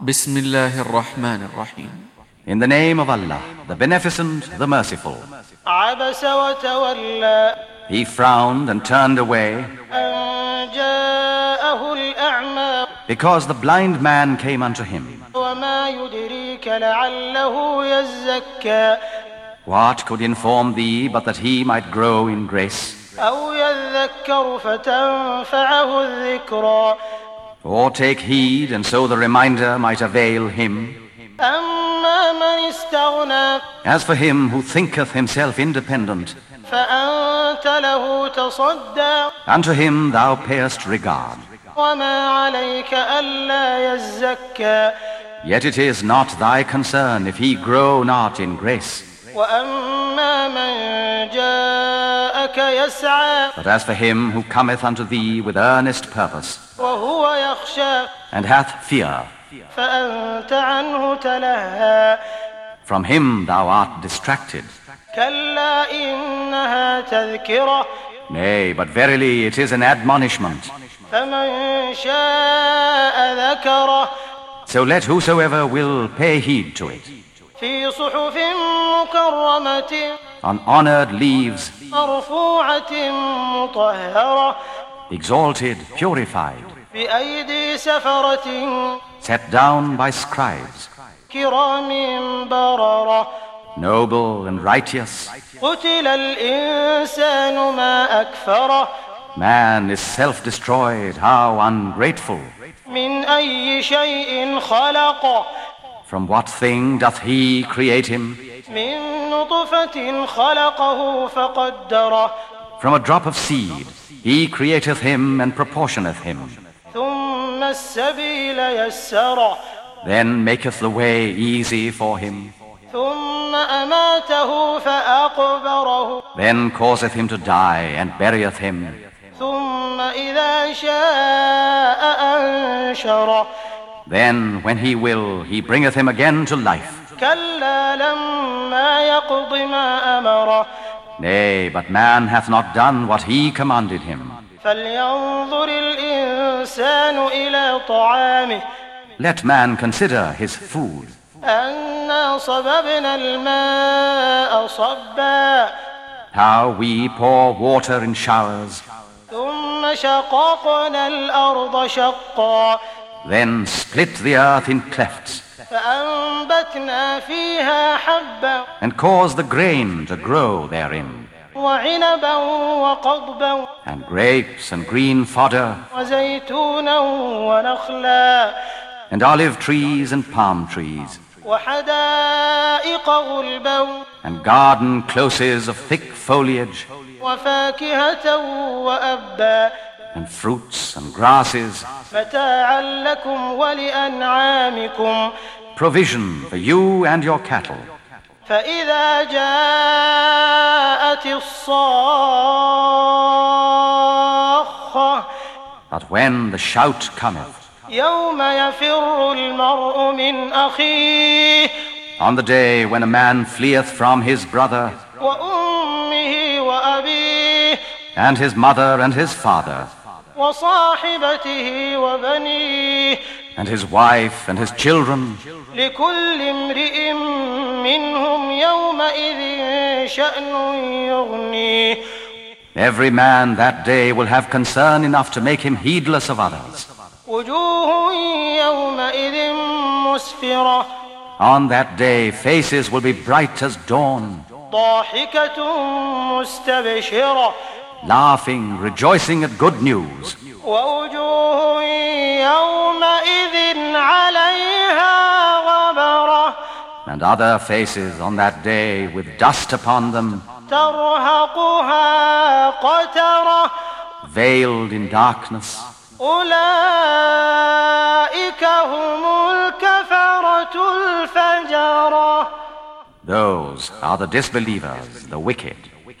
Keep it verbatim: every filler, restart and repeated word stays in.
Bismillahir Rahmanir Rahim. In the name of Allah, the Beneficent, the Merciful. عبس وتولى He frowned and turned away أن جاءه الأعمى because the blind man came unto him. وما يدريك لعله يزكى What could inform thee but that he might grow in grace? أو يذكر فتنفعه الذكرى Or take heed, and so the reminder might avail him. أما من استغنى As for him who thinketh himself independent, فأنت له تصدى unto him thou payest regard. وما عليك ألا يزكى Yet it is not thy concern if he grow not in grace. وأما من جاءك يسعى But as for him who cometh unto thee with earnest purpose, وهو يخشى and hath fear, فأنت عنه تلهى from him thou art distracted. كلا إنها تذكرة Nay, but verily it is an admonishment. فمن شاء ذكره So let whosoever will pay heed to it. في صحف مكرمة On honored leaves, مرفوعة مطهرة exalted, purified, بأيدي سفرة set down by scribes, كرام بررة noble and righteous. قتل الإنسان ما أكفره Man is self-destroyed, how ungrateful. من أي شيء خلقه From what thing doth he create him? من نطفة خلقه فقدره From a drop of seed he createth him and proportioneth him. ثم السبيل يسره Then maketh the way easy for him. ثم أماته فأقبره Then causeth him to die and burieth him. ثم إذا شاء أنشره Then, when he will, he bringeth him again to life. كلا لما يقض ما أمره Nay, but man hath not done what he commanded him. فلينظر الإنسان إلى طعامه Let man consider his food. أنا صببنا الماء صبا How we pour water in showers, ثم شققنا الأرض شقا then split the earth in clefts, فأنبتنا فيها حبا and cause the grain to grow therein, وعنبا وقضبا and grapes and green fodder, وزيتونا ونخلا and olive trees and palm trees, وحدائق غلبا and garden closes of thick foliage, وفاكهة وأبا and fruits and grasses, متاعا لكم ولأنعامكم provision for you and your cattle. فإذا جاءت الصاخة But when the shout cometh, يوم يفر المرء من أخيه on the day when a man fleeth from his brother, وأمه وأبيه and his mother and his father, وصاحبته وبنيه and his wife and his children, لكل امرئ منهم يومئذ شأن يغنيه every man that day will have concern enough to make him heedless of others. وجوه يومئذ مسفرة On that day faces will be bright as dawn, ضاحكة مستبشرة laughing, rejoicing at good news. ووجوه يومئذ عليها غبرة And other faces on that day with dust upon them, ترهقها قترة veiled in darkness. أولئك هم الكفرة الفجرة Those are the disbelievers, the wicked.